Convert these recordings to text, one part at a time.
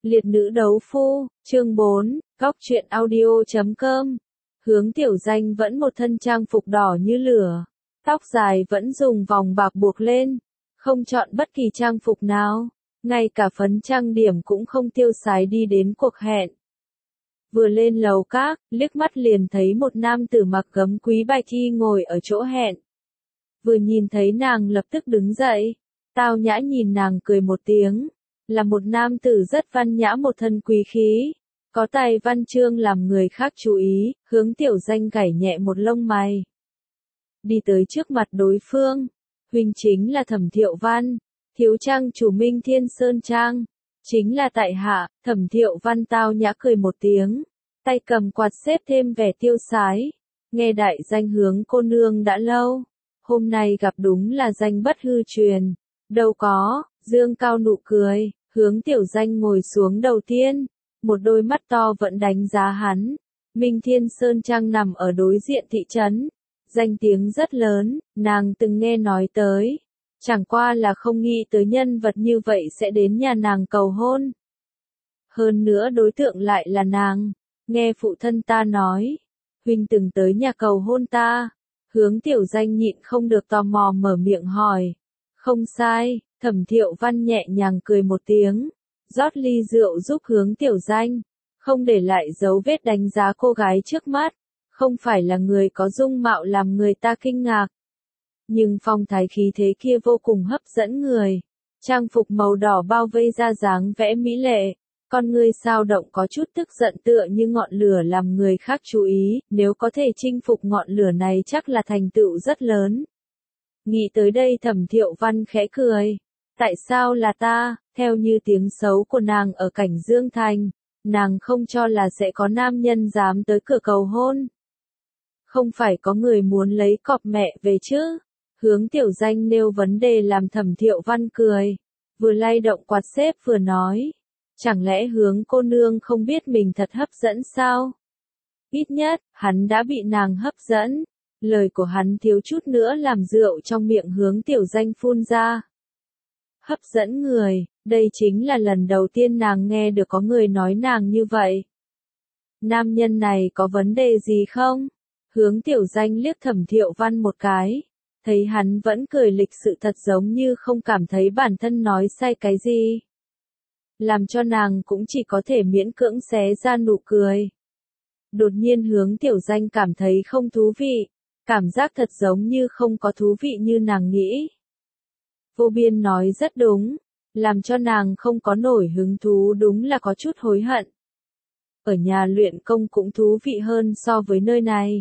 Liệt nữ đấu phu, chương 4, góc truyện audio.com. Hướng Tiểu Danh vẫn một thân trang phục đỏ như lửa, tóc dài vẫn dùng vòng bạc buộc lên, không chọn bất kỳ trang phục nào, ngay cả phấn trang điểm cũng không tiêu xài đi đến cuộc hẹn. Vừa lên lầu các, liếc mắt liền thấy một nam tử mặc gấm quý bạch y ngồi ở chỗ hẹn. Vừa nhìn thấy nàng lập tức đứng dậy, tao nhã nhìn nàng cười một tiếng. Là một nam tử rất văn nhã, một thân quý khí, có tài văn chương làm người khác chú ý. Hướng Tiểu Danh gảy nhẹ một lông mày, đi tới trước mặt đối phương. Huynh chính là Thẩm Thiệu Văn, thiếu trang chủ Minh Thiên Sơn Trang. Chính là tại hạ. Thẩm Thiệu Văn tao nhã cười một tiếng, tay cầm quạt xếp thêm vẻ tiêu sái. Nghe đại danh Hướng cô nương đã lâu, hôm nay gặp đúng là danh bất hư truyền. Đâu có, dương cao nụ cười. Hướng Tiểu Danh ngồi xuống đầu tiên, một đôi mắt to vẫn đánh giá hắn. Minh Thiên Sơn Trang nằm ở đối diện thị trấn, danh tiếng rất lớn, nàng từng nghe nói tới. Chẳng qua là không nghĩ tới nhân vật như vậy sẽ đến nhà nàng cầu hôn. Hơn nữa đối tượng lại là nàng. Nghe phụ thân ta nói, huynh từng tới nhà cầu hôn ta. Hướng Tiểu Danh nhịn không được tò mò mở miệng hỏi. Không sai. Thẩm Thiệu Văn nhẹ nhàng cười một tiếng, rót ly rượu giúp Hướng Tiểu Danh, không để lại dấu vết đánh giá cô gái trước mắt. Không phải là người có dung mạo làm người ta kinh ngạc, nhưng phong thái khí thế kia vô cùng hấp dẫn người. Trang phục màu đỏ bao vây ra dáng vẽ mỹ lệ, con người sao động có chút tức giận tựa như ngọn lửa làm người khác chú ý. Nếu có thể chinh phục ngọn lửa này chắc là thành tựu rất lớn. Nghĩ tới đây Thẩm Thiệu Văn khẽ cười. Tại sao là ta? Theo như tiếng xấu của nàng ở Cảnh Dương Thành, nàng không cho là sẽ có nam nhân dám tới cửa cầu hôn. Không phải có người muốn lấy cọp mẹ về chứ? Hướng Tiểu Danh nêu vấn đề làm Thẩm Thiệu Văn cười, vừa lay động quạt xếp vừa nói. Chẳng lẽ Hướng cô nương không biết mình thật hấp dẫn sao? Ít nhất, hắn đã bị nàng hấp dẫn. Lời của hắn thiếu chút nữa làm rượu trong miệng Hướng Tiểu Danh phun ra. Hấp dẫn người, đây chính là lần đầu tiên nàng nghe được có người nói nàng như vậy. Nam nhân này có vấn đề gì không? Hướng Tiểu Danh liếc Thẩm Thiệu Văn một cái, thấy hắn vẫn cười lịch sự thật giống như không cảm thấy bản thân nói sai cái gì. Làm cho nàng cũng chỉ có thể miễn cưỡng xé ra nụ cười. Đột nhiên Hướng Tiểu Danh cảm thấy không thú vị, cảm giác thật giống như không có thú vị như nàng nghĩ. Vô Biên nói rất đúng, làm cho nàng không có nổi hứng thú đúng là có chút hối hận. Ở nhà luyện công cũng thú vị hơn so với nơi này.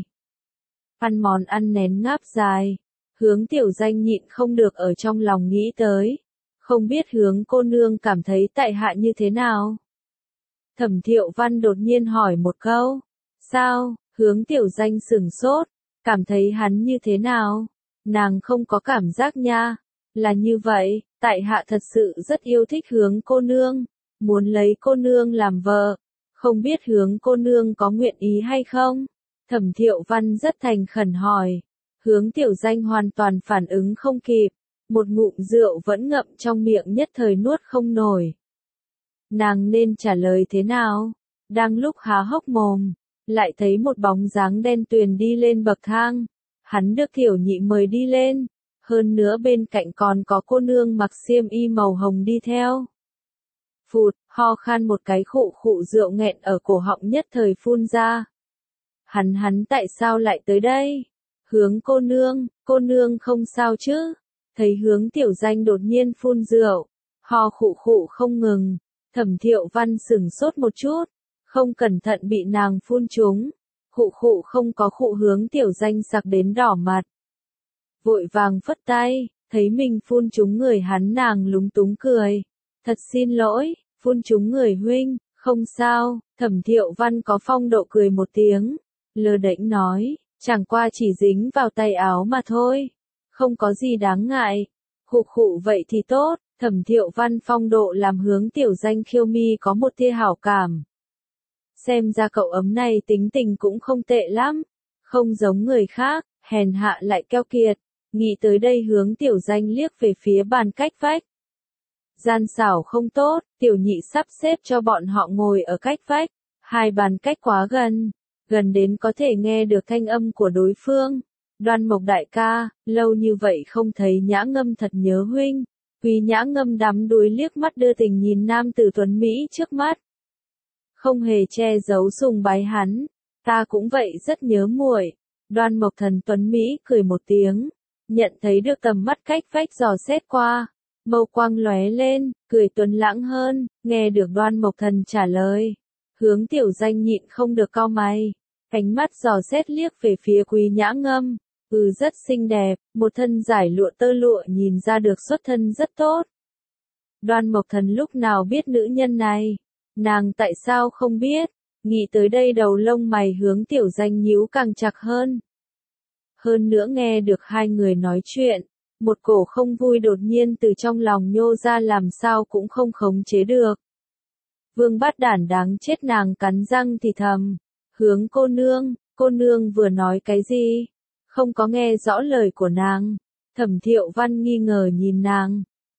Ăn món ăn nén ngáp dài, Hướng Tiểu Danh nhịn không được ở trong lòng nghĩ tới. Không biết Hướng cô nương cảm thấy tại hạ như thế nào? Thẩm Thiệu Văn đột nhiên hỏi một câu. Sao? Hướng Tiểu Danh sửng sốt, cảm thấy hắn như thế nào? Nàng không có cảm giác nha. Là như vậy, tại hạ thật sự rất yêu thích Hướng cô nương, muốn lấy cô nương làm vợ. Không biết Hướng cô nương có nguyện ý hay không? Thẩm Thiệu Văn rất thành khẩn hỏi. Hướng Tiểu Danh hoàn toàn phản ứng không kịp, một ngụm rượu vẫn ngậm trong miệng nhất thời nuốt không nổi. Nàng nên trả lời thế nào? Đang lúc há hốc mồm, lại thấy một bóng dáng đen tuyền đi lên bậc thang. Hắn được Thiểu Nhị mời đi lên. Hơn nữa bên cạnh còn có cô nương mặc xiêm y màu hồng đi theo. Phụt, ho khan một cái, khụ rượu nghẹn ở cổ họng nhất thời phun ra. Hắn tại sao lại tới đây? Hướng cô nương không sao chứ? Thấy Hướng Tiểu Danh đột nhiên phun rượu, ho khụ không ngừng, Thẩm Thiệu Văn sửng sốt một chút, không cẩn thận bị nàng phun trúng. Khụ không có khụ, Hướng Tiểu Danh sặc đến đỏ mặt. Vội vàng phất tay, thấy mình phun trúng người hắn, nàng lúng túng cười. Thật xin lỗi, phun trúng người huynh, không sao. Thẩm Thiệu Văn có phong độ cười một tiếng, lơ đễnh nói, chẳng qua chỉ dính vào tay áo mà thôi, không có gì đáng ngại. Khụ vậy thì tốt. Thẩm Thiệu Văn phong độ làm Hướng Tiểu Danh khiêu mi có một tia hảo cảm. Xem ra cậu ấm này tính tình cũng không tệ lắm, không giống người khác, hèn hạ lại keo kiệt. Nghĩ tới đây Hướng Tiểu Danh liếc về phía bàn cách vách. Gian xảo không tốt, tiểu nhị sắp xếp cho bọn họ ngồi ở cách vách, hai bàn cách quá gần, gần đến có thể nghe được thanh âm của đối phương. Đoan Mộc đại ca, lâu như vậy không thấy Nhã Ngâm thật nhớ huynh. Quý Nhã Ngâm đắm đuối liếc mắt đưa tình nhìn nam tử tuấn Mỹ trước mắt. Không hề che giấu sùng bái hắn, ta cũng vậy rất nhớ muội. Đoan Mộc Thần tuấn Mỹ cười một tiếng, nhận thấy được tầm mắt cách vách dò xét qua. Mâu quang lóe lên, cười tuấn lãng hơn, nghe được Đoan Mộc Thần trả lời. Hướng Tiểu Danh nhịn không được cau mày, ánh mắt dò xét liếc về phía Quý Nhã Ngâm. Rất xinh đẹp, một thân giải lụa tơ lụa nhìn ra được xuất thân rất tốt. Đoan Mộc Thần lúc nào biết nữ nhân này? Nàng tại sao không biết? Nghĩ tới đây đầu lông mày Hướng Tiểu Danh nhíu càng chặt hơn. Hơn nữa nghe được hai người nói chuyện, một cổ không vui đột nhiên từ trong lòng nhô ra làm sao cũng không khống chế được. Vương Bát Đản đáng chết, nàng cắn răng thì thầm. Hướng cô nương vừa nói cái gì? Không có nghe rõ lời của nàng. Thẩm Thiệu Văn nghi ngờ nhìn nàng.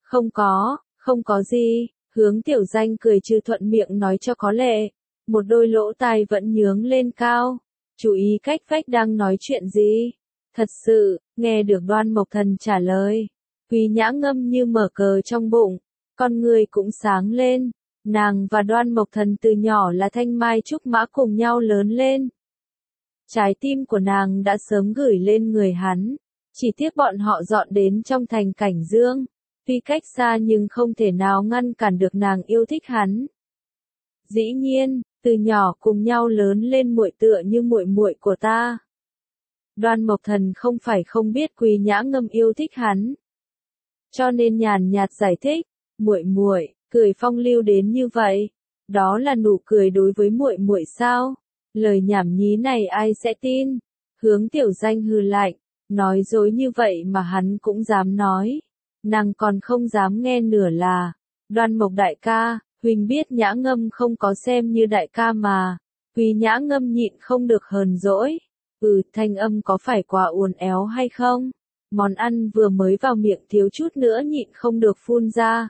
Không có gì. Hướng Tiểu Danh cười trừ thuận miệng nói cho có lệ. Một đôi lỗ tai vẫn nhướng lên cao. Chú ý cách vách đang nói chuyện gì. Thật sự, nghe được Đoan Mộc Thần trả lời. Quý Nhã Ngâm như mở cờ trong bụng. Con người cũng sáng lên. Nàng và Đoan Mộc Thần từ nhỏ là thanh mai trúc mã cùng nhau lớn lên. Trái tim của nàng đã sớm gửi lên người hắn, chỉ tiếc bọn họ dọn đến trong thành Cảnh Dương, tuy cách xa nhưng không thể nào ngăn cản được nàng yêu thích hắn. Dĩ nhiên, từ nhỏ cùng nhau lớn lên muội tựa như muội muội của ta. Đoan Mộc Thần không phải không biết Quý Nhã Ngâm yêu thích hắn, cho nên nhàn nhạt giải thích, muội, cười phong lưu đến như vậy, đó là nụ cười đối với muội sao? Lời nhảm nhí này ai sẽ tin? Hướng Tiểu Danh hừ lạnh, nói dối như vậy mà hắn cũng dám nói. Nàng còn không dám nghe nửa là. Đoan Mộc đại ca, huynh biết Nhã Ngâm không có xem như đại ca mà. Quý Nhã Ngâm nhịn không được hờn dỗi. Thanh âm có phải quá uốn éo hay không? Món ăn vừa mới vào miệng thiếu chút nữa nhịn không được phun ra.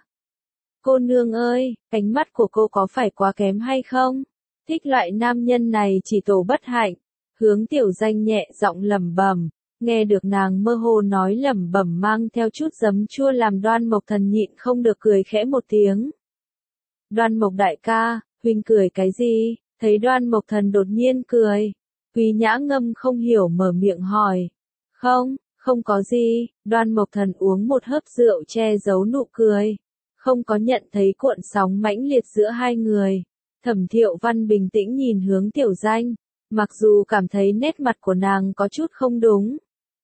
Cô nương ơi, ánh mắt của cô có phải quá kém hay không? Thích loại nam nhân này chỉ tổ bất hạnh. Hướng Tiểu Danh nhẹ giọng lẩm bẩm, nghe được nàng mơ hồ nói lẩm bẩm mang theo chút giấm chua làm Đoan Mộc Thần nhịn không được cười khẽ một tiếng. Đoan Mộc đại ca, huynh cười cái gì? Thấy Đoan Mộc Thần đột nhiên cười, Quý Nhã Ngâm không hiểu mở miệng hỏi. Không có gì. Đoan Mộc Thần uống một hớp rượu che giấu nụ cười, không có nhận thấy cuộn sóng mãnh liệt giữa hai người. Thẩm Thiệu Văn bình tĩnh nhìn Hướng Tiểu Danh, mặc dù cảm thấy nét mặt của nàng có chút không đúng,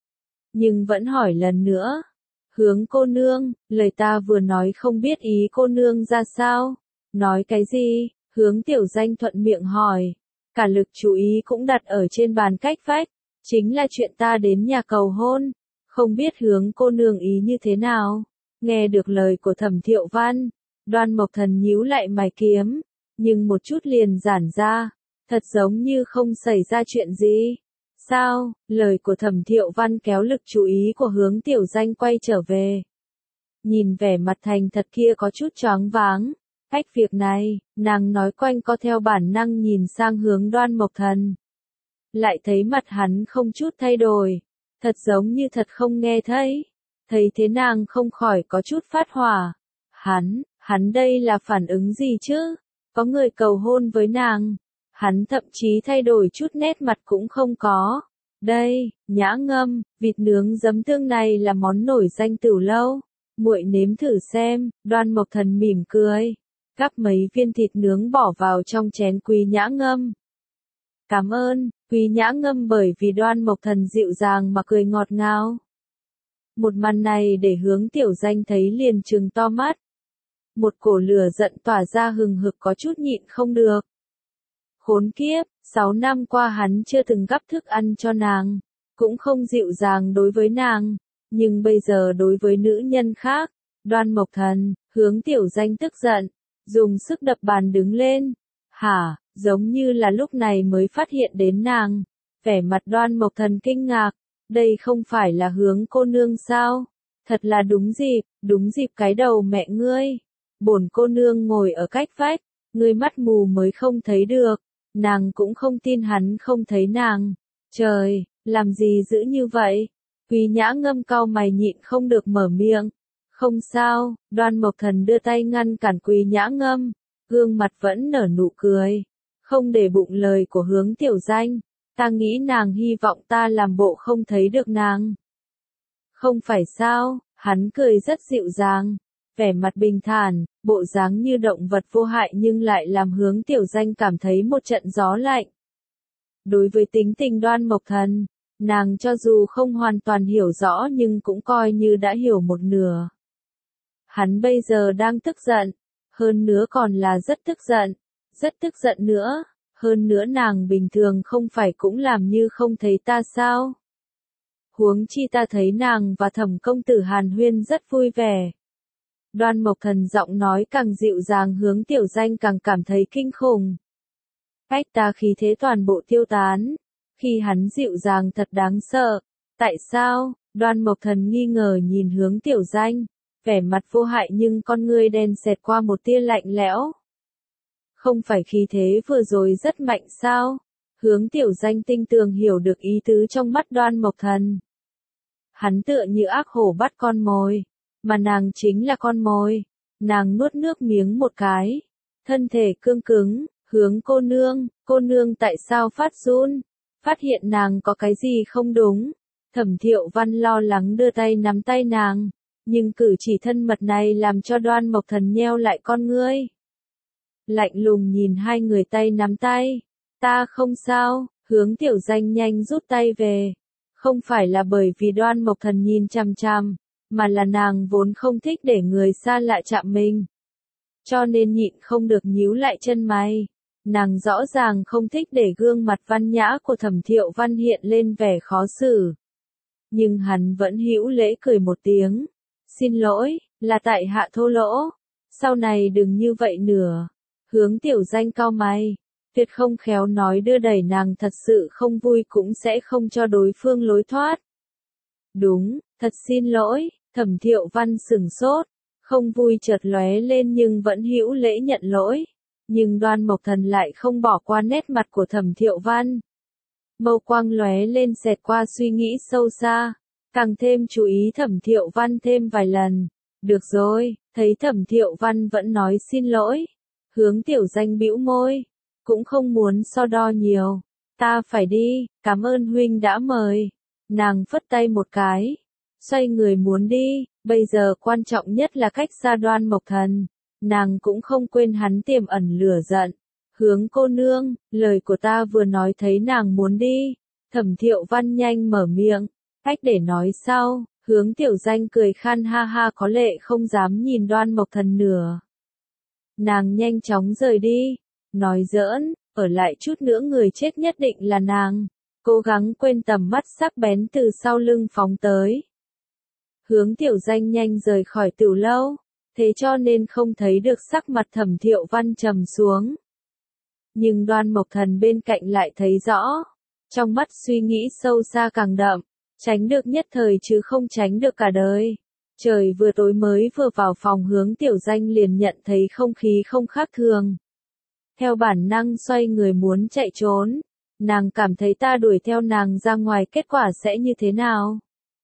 nhưng vẫn hỏi lần nữa. Hướng cô nương, lời ta vừa nói không biết ý cô nương ra sao? Nói cái gì? Hướng Tiểu Danh thuận miệng hỏi. Cả lực chú ý cũng đặt ở trên bàn cách vách, chính là chuyện ta đến nhà cầu hôn. Không biết Hướng cô nương ý như thế nào? Nghe được lời của Thẩm Thiệu Văn, Đoan Mộc Thần nhíu lại mày kiếm, nhưng một chút liền giãn ra, thật giống như không xảy ra chuyện gì. Sao? Lời của Thẩm Thiệu Văn kéo lực chú ý của Hướng Tiểu Danh quay trở về. Nhìn vẻ mặt thành thật kia có chút choáng váng. Cách việc này, nàng nói quanh co theo bản năng nhìn sang hướng Đoan Mộc Thần. Lại thấy mặt hắn không chút thay đổi, thật giống như thật không nghe thấy. Thấy thế nàng không khỏi có chút phát hỏa. Hắn đây là phản ứng gì chứ? Có người cầu hôn với nàng. Hắn thậm chí thay đổi chút nét mặt cũng không có. Đây, Nhã Ngâm, vịt nướng giấm tương này là món nổi danh Tửu Lâu. Muội nếm thử xem. Đoan Mộc Thần mỉm cười, gắp mấy viên thịt nướng bỏ vào trong chén Quý Nhã Ngâm. Cảm ơn. Quý Nhã Ngâm bởi vì Đoan Mộc Thần dịu dàng mà cười ngọt ngào. Một màn này để Hướng Tiểu Danh thấy liền trừng to mắt. Một cổ lửa giận tỏa ra hừng hực có chút nhịn không được. Khốn kiếp, 6 năm qua hắn chưa từng gắp thức ăn cho nàng, cũng không dịu dàng đối với nàng, nhưng bây giờ đối với nữ nhân khác. Đoan Mộc Thần, Hướng Tiểu Danh tức giận, dùng sức đập bàn đứng lên. Giống như là lúc này mới phát hiện đến nàng. Vẻ mặt Đoan Mộc Thần kinh ngạc, đây không phải là Hướng cô nương sao? Thật là đúng dịp cái đầu mẹ ngươi. bổn cô nương ngồi ở cách vách, ngươi mắt mù mới không thấy được. Nàng cũng không tin hắn không thấy nàng. Trời, làm gì dữ như vậy? Quý Nhã Ngâm cau mày nhịn không được mở miệng. Không sao, Đoan Mộc Thần đưa tay ngăn cản Quý Nhã Ngâm, gương mặt vẫn nở nụ cười. Không để bụng lời của Hướng Tiểu Danh, ta nghĩ nàng hy vọng ta làm bộ không thấy được nàng. Không phải sao, hắn cười rất dịu dàng, vẻ mặt bình thản, bộ dáng như động vật vô hại nhưng lại làm Hướng Tiểu Danh cảm thấy một trận gió lạnh. Đối với tính tình Đoan Mộc Thần, nàng cho dù không hoàn toàn hiểu rõ nhưng cũng coi như đã hiểu một nửa. Hắn bây giờ đang tức giận, hơn nữa còn là rất tức giận nữa, hơn nữa nàng bình thường không phải cũng làm như không thấy ta sao? Huống chi ta thấy nàng và Thẩm công tử hàn huyên rất vui vẻ. Đoan Mộc Thần giọng nói càng dịu dàng, Hướng Tiểu Danh càng cảm thấy kinh khủng. Cách ta khí thế toàn bộ tiêu tán, khi hắn dịu dàng thật đáng sợ. Tại sao? Đoan Mộc Thần nghi ngờ nhìn Hướng Tiểu Danh, vẻ mặt vô hại nhưng con ngươi đen xẹt qua một tia lạnh lẽo. Không phải khí thế vừa rồi rất mạnh sao? Hướng Tiểu Danh tinh tường hiểu được ý tứ trong mắt Đoan Mộc Thần. Hắn tựa như ác hổ bắt con mồi, mà nàng chính là con mồi. Nàng nuốt nước miếng một cái, thân thể cương cứng, Hướng cô nương tại sao phát run? Phát hiện nàng có cái gì không đúng. Thẩm Thiệu Văn lo lắng đưa tay nắm tay nàng, nhưng cử chỉ thân mật này làm cho Đoan Mộc Thần nheo lại con ngươi. Lạnh lùng nhìn hai người tay nắm tay. Ta không sao, Hướng Tiểu Danh nhanh rút tay về. Không phải là bởi vì Đoan Mộc Thần nhìn chằm chằm, mà là nàng vốn không thích để người xa lạ chạm mình. Cho nên nhịn không được nhíu lại chân mày. Nàng rõ ràng không thích để gương mặt văn nhã của Thẩm Thiệu Văn hiện lên vẻ khó xử. Nhưng hắn vẫn hữu lễ cười một tiếng. Xin lỗi, là tại hạ thô lỗ. Sau này đừng như vậy nữa. Hướng Tiểu Danh cau mày. Tuyệt không khéo nói đưa đẩy nàng thật sự không vui cũng sẽ không cho đối phương lối thoát. Đúng, thật xin lỗi. Thẩm Thiệu Văn sửng sốt. Không vui chợt lóe lên nhưng vẫn hữu lễ nhận lỗi. Nhưng Đoan Mộc Thần lại không bỏ qua nét mặt của Thẩm Thiệu Văn. Mâu quang lóe lên xẹt qua suy nghĩ sâu xa. Càng thêm chú ý Thẩm Thiệu Văn thêm vài lần. Được rồi, thấy Thẩm Thiệu Văn vẫn nói xin lỗi. Hướng Tiểu Danh bĩu môi. Cũng không muốn so đo nhiều. Ta phải đi, cảm ơn huynh đã mời. Nàng phất tay một cái. Xoay người muốn đi, bây giờ quan trọng nhất là cách xa Đoan Mộc Thần. Nàng cũng không quên hắn tiềm ẩn lửa giận. Hướng cô nương, lời của ta vừa nói thấy nàng muốn đi. Thẩm Thiệu Văn nhanh mở miệng. Cách để nói sau, Hướng Tiểu Danh cười khan ha ha có lệ không dám nhìn Đoan Mộc Thần nữa. Nàng nhanh chóng rời đi. Nói giỡn, ở lại chút nữa người chết nhất định là nàng. Cố gắng quên tầm mắt sắc bén từ sau lưng phóng tới. Hướng Tiểu Danh nhanh rời khỏi tiểu lâu. Thế cho nên không thấy được sắc mặt Thẩm Thiệu Văn trầm xuống. Nhưng Đoan Mộc Thần bên cạnh lại thấy rõ. Trong mắt suy nghĩ sâu xa càng đậm. Tránh được nhất thời chứ không tránh được cả đời. Trời vừa tối mới vừa vào phòng Hướng Tiểu Danh liền nhận thấy không khí không khác thường. Theo bản năng xoay người muốn chạy trốn. Nàng cảm thấy ta đuổi theo nàng ra ngoài kết quả sẽ như thế nào?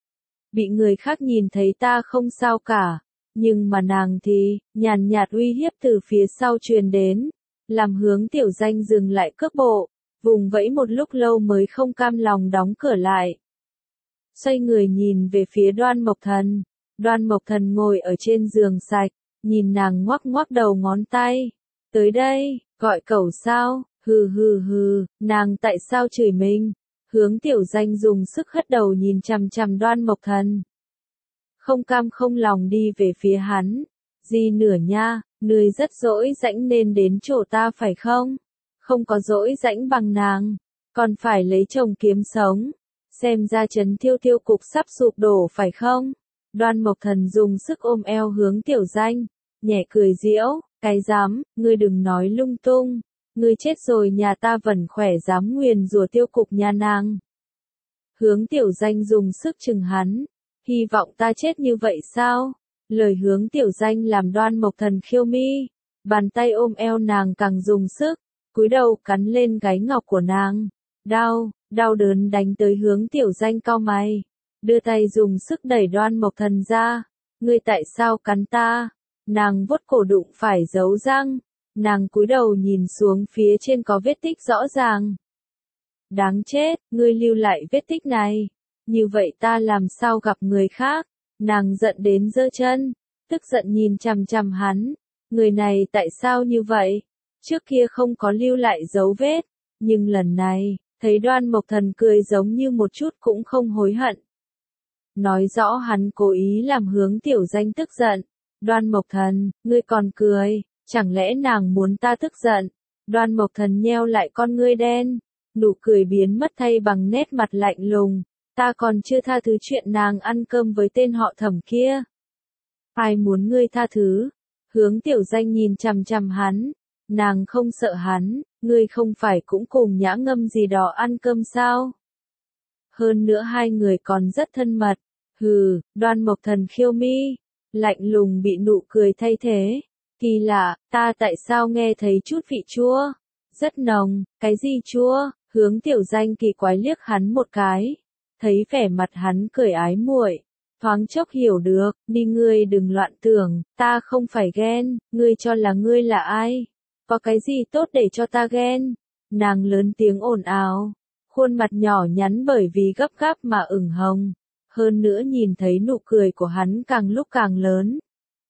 Bị người khác nhìn thấy ta không sao cả. Nhưng mà nàng thì, nhàn nhạt uy hiếp từ phía sau truyền đến. Làm Hướng Tiểu Danh dừng lại cước bộ. Vùng vẫy một lúc lâu mới không cam lòng đóng cửa lại. Xoay người nhìn về phía Đoan Mộc Thần. Đoan Mộc Thần ngồi ở trên giường sạch. Nhìn nàng ngoắc ngoắc đầu ngón tay. Tới đây, gọi cẩu sao, hừ hừ hừ, nàng tại sao chửi mình? Hướng Tiểu Danh dùng sức hất đầu nhìn chằm chằm Đoan Mộc Thần. Không cam không lòng đi về phía hắn. Gì nửa nha, ngươi rất dỗi rãnh nên đến chỗ ta phải không? Không có dỗi rãnh bằng nàng, còn phải lấy chồng kiếm sống. Xem ra Trấn Thiêu Thiêu cục sắp sụp đổ phải không? Đoan Mộc Thần dùng sức ôm eo Hướng Tiểu Danh, nhẹ cười giễu, cái dám, ngươi đừng nói lung tung. Ngươi chết rồi nhà ta vẫn khỏe dám nguyền rủa tiêu cục nhà nàng. Hướng Tiểu Danh dùng sức chừng hắn. Hy vọng ta chết như vậy sao? Lời Hướng Tiểu Danh làm Đoan Mộc Thần khiêu mi, bàn tay ôm eo nàng càng dùng sức, cúi đầu cắn lên gáy ngọc của nàng. Đau đớn đánh tới Hướng Tiểu Danh cau mày, đưa tay dùng sức đẩy Đoan Mộc Thần ra. Ngươi tại sao cắn ta? Nàng vuốt cổ đụng phải dấu răng, nàng cúi đầu nhìn xuống phía trên có vết tích rõ ràng. Đáng chết, ngươi lưu lại vết tích này, như vậy ta làm sao gặp người khác? Nàng giận đến giơ chân, tức giận nhìn chằm chằm hắn, người này tại sao như vậy? Trước kia không có lưu lại dấu vết, nhưng lần này, thấy Đoan Mộc Thần cười giống như một chút cũng không hối hận. Nói rõ hắn cố ý làm Hướng Tiểu Danh tức giận. Đoan Mộc Thần, ngươi còn cười, chẳng lẽ nàng muốn ta tức giận? Đoan Mộc Thần nheo lại con ngươi đen, nụ cười biến mất thay bằng nét mặt lạnh lùng. Ta còn chưa tha thứ chuyện nàng ăn cơm với tên họ Thẩm kia. Ai muốn ngươi tha thứ? Hướng Tiểu Danh nhìn chằm chằm hắn, nàng không sợ hắn, ngươi không phải cũng cùng Nhã Ngâm gì đó ăn cơm sao? Hơn nữa hai người còn rất thân mật. Hừ, Đoan Mộc Thần khiêu mi, lạnh lùng bị nụ cười thay thế. Kỳ lạ, ta tại sao nghe thấy chút vị chua? Rất nồng, cái gì chua? Hướng Tiểu Danh kỳ quái liếc hắn một cái. Thấy vẻ mặt hắn cười ái muội, thoáng chốc hiểu được, đi ngươi đừng loạn tưởng, ta không phải ghen, ngươi cho là ngươi là ai? Có cái gì tốt để cho ta ghen? Nàng lớn tiếng ồn ào, khuôn mặt nhỏ nhắn bởi vì gấp gáp mà ửng hồng. Hơn nữa nhìn thấy nụ cười của hắn càng lúc càng lớn.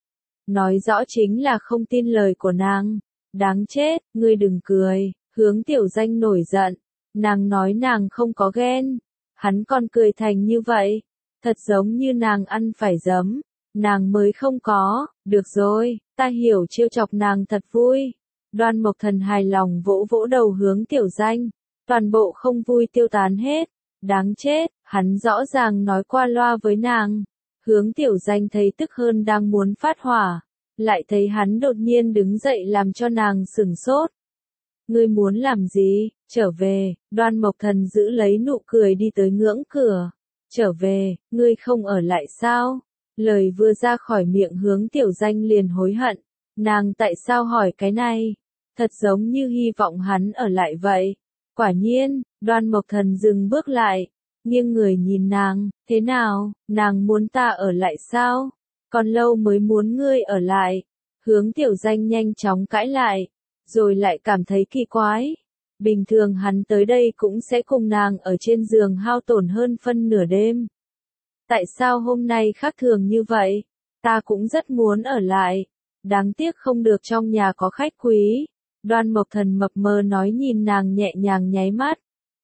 Nói rõ chính là không tin lời của nàng. Đáng chết, ngươi đừng cười. Hướng Tiểu Danh nổi giận. Nàng nói nàng không có ghen. Hắn còn cười thành như vậy. Thật giống như nàng ăn phải giấm. Nàng mới không có. Được rồi, ta hiểu trêu chọc nàng thật vui. Đoan Mộc Thần hài lòng vỗ vỗ đầu Hướng Tiểu Danh. Toàn bộ không vui tiêu tán hết. Đáng chết, hắn rõ ràng nói qua loa với nàng. Hướng Tiểu Danh thấy tức hơn đang muốn phát hỏa. Lại thấy hắn đột nhiên đứng dậy làm cho nàng sửng sốt. Ngươi muốn làm gì? Trở về. Đoan Mộc Thần giữ lấy nụ cười đi tới ngưỡng cửa. Trở về, ngươi không ở lại sao? Lời vừa ra khỏi miệng Hướng Tiểu Danh liền hối hận. Nàng tại sao hỏi cái này? Thật giống như hy vọng hắn ở lại vậy. Quả nhiên, Đoan Mộc Thần dừng bước lại, nghiêng người nhìn nàng, thế nào, nàng muốn ta ở lại sao? Còn lâu mới muốn ngươi ở lại. Hướng Tiểu Danh nhanh chóng cãi lại, rồi lại cảm thấy kỳ quái. Bình thường hắn tới đây cũng sẽ cùng nàng ở trên giường hao tổn hơn phân nửa đêm. Tại sao hôm nay khác thường như vậy? Ta cũng rất muốn ở lại. Đáng tiếc không được, trong nhà có khách quý. Đoan Mộc Thần mập mờ nói nhìn nàng nhẹ nhàng nháy mắt.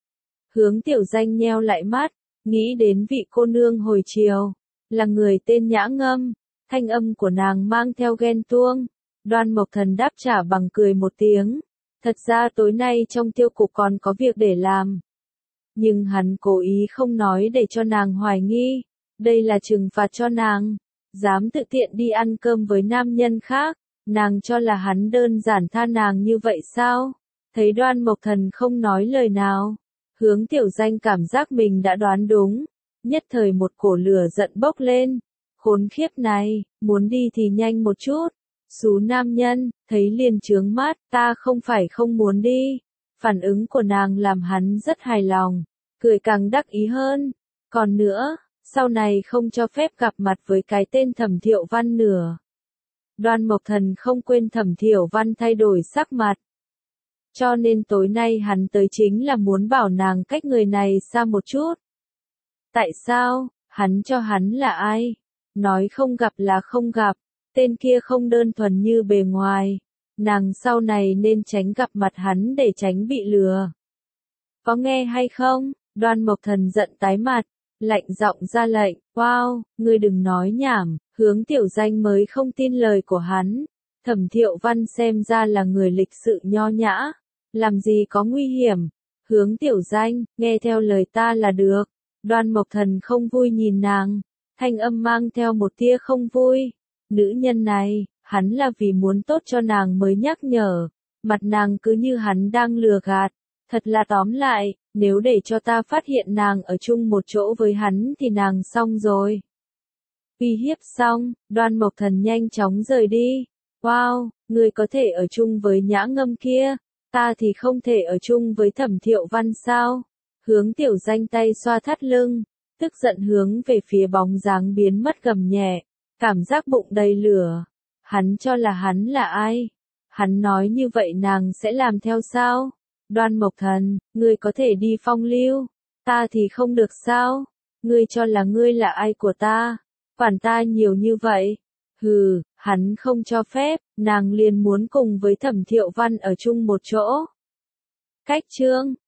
Hướng Tiểu Danh nheo lại mắt, nghĩ đến vị cô nương hồi chiều, là người tên Nhã Ngâm, thanh âm của nàng mang theo ghen tuông. Đoan Mộc Thần đáp trả bằng cười một tiếng. Thật ra tối nay trong tiêu cục còn có việc để làm. Nhưng hắn cố ý không nói để cho nàng hoài nghi. Đây là trừng phạt cho nàng. Dám tự tiện đi ăn cơm với nam nhân khác. Nàng cho là hắn đơn giản tha nàng như vậy sao? Thấy Đoan Mộc Thần không nói lời nào. Hướng Tiểu Danh cảm giác mình đã đoán đúng. Nhất thời một cổ lửa giận bốc lên. Khốn khiếp này, muốn đi thì nhanh một chút. Xú nam nhân, thấy liền trướng mắt, ta không phải không muốn đi. Phản ứng của nàng làm hắn rất hài lòng, cười càng đắc ý hơn. Còn nữa, sau này không cho phép gặp mặt với cái tên Thẩm Thiệu Văn nữa. Đoan Mộc Thần không quên Thẩm Thiệu Văn thay đổi sắc mặt. Cho nên tối nay hắn tới chính là muốn bảo nàng cách người này xa một chút. Tại sao? Hắn cho hắn là ai? Nói không gặp là không gặp. Tên kia không đơn thuần như bề ngoài. Nàng sau này nên tránh gặp mặt hắn để tránh bị lừa. Có nghe hay không? Đoan Mộc Thần giận tái mặt, lạnh giọng ra lệnh. Wow, ngươi đừng nói nhảm. Hướng Tiểu Danh mới không tin lời của hắn. Thẩm Thiệu Văn xem ra là người lịch sự nho nhã. Làm gì có nguy hiểm. Hướng Tiểu Danh, nghe theo lời ta là được. Đoan Mộc Thần không vui nhìn nàng. Thanh âm mang theo một tia không vui. Nữ nhân này, hắn là vì muốn tốt cho nàng mới nhắc nhở. Mặt nàng cứ như hắn đang lừa gạt. Thật là tóm lại, nếu để cho ta phát hiện nàng ở chung một chỗ với hắn thì nàng xong rồi. Uy hiếp xong, Đoan Mộc Thần nhanh chóng rời đi. Wow, người có thể ở chung với Nhã Ngâm kia, ta thì không thể ở chung với Thẩm Thiệu Văn sao? Hướng Tiểu Danh tay xoa thắt lưng, tức giận hướng về phía bóng dáng biến mất gầm nhẹ, cảm giác bụng đầy lửa. Hắn cho là hắn là ai? Hắn nói như vậy nàng sẽ làm theo sao? Đoan Mộc Thần, ngươi có thể đi phong lưu, ta thì không được sao? Ngươi cho là ngươi là ai của ta? Quản ta nhiều như vậy? Hừ, hắn không cho phép, nàng liền muốn cùng với Thẩm Thiệu Văn ở chung một chỗ. Cách chương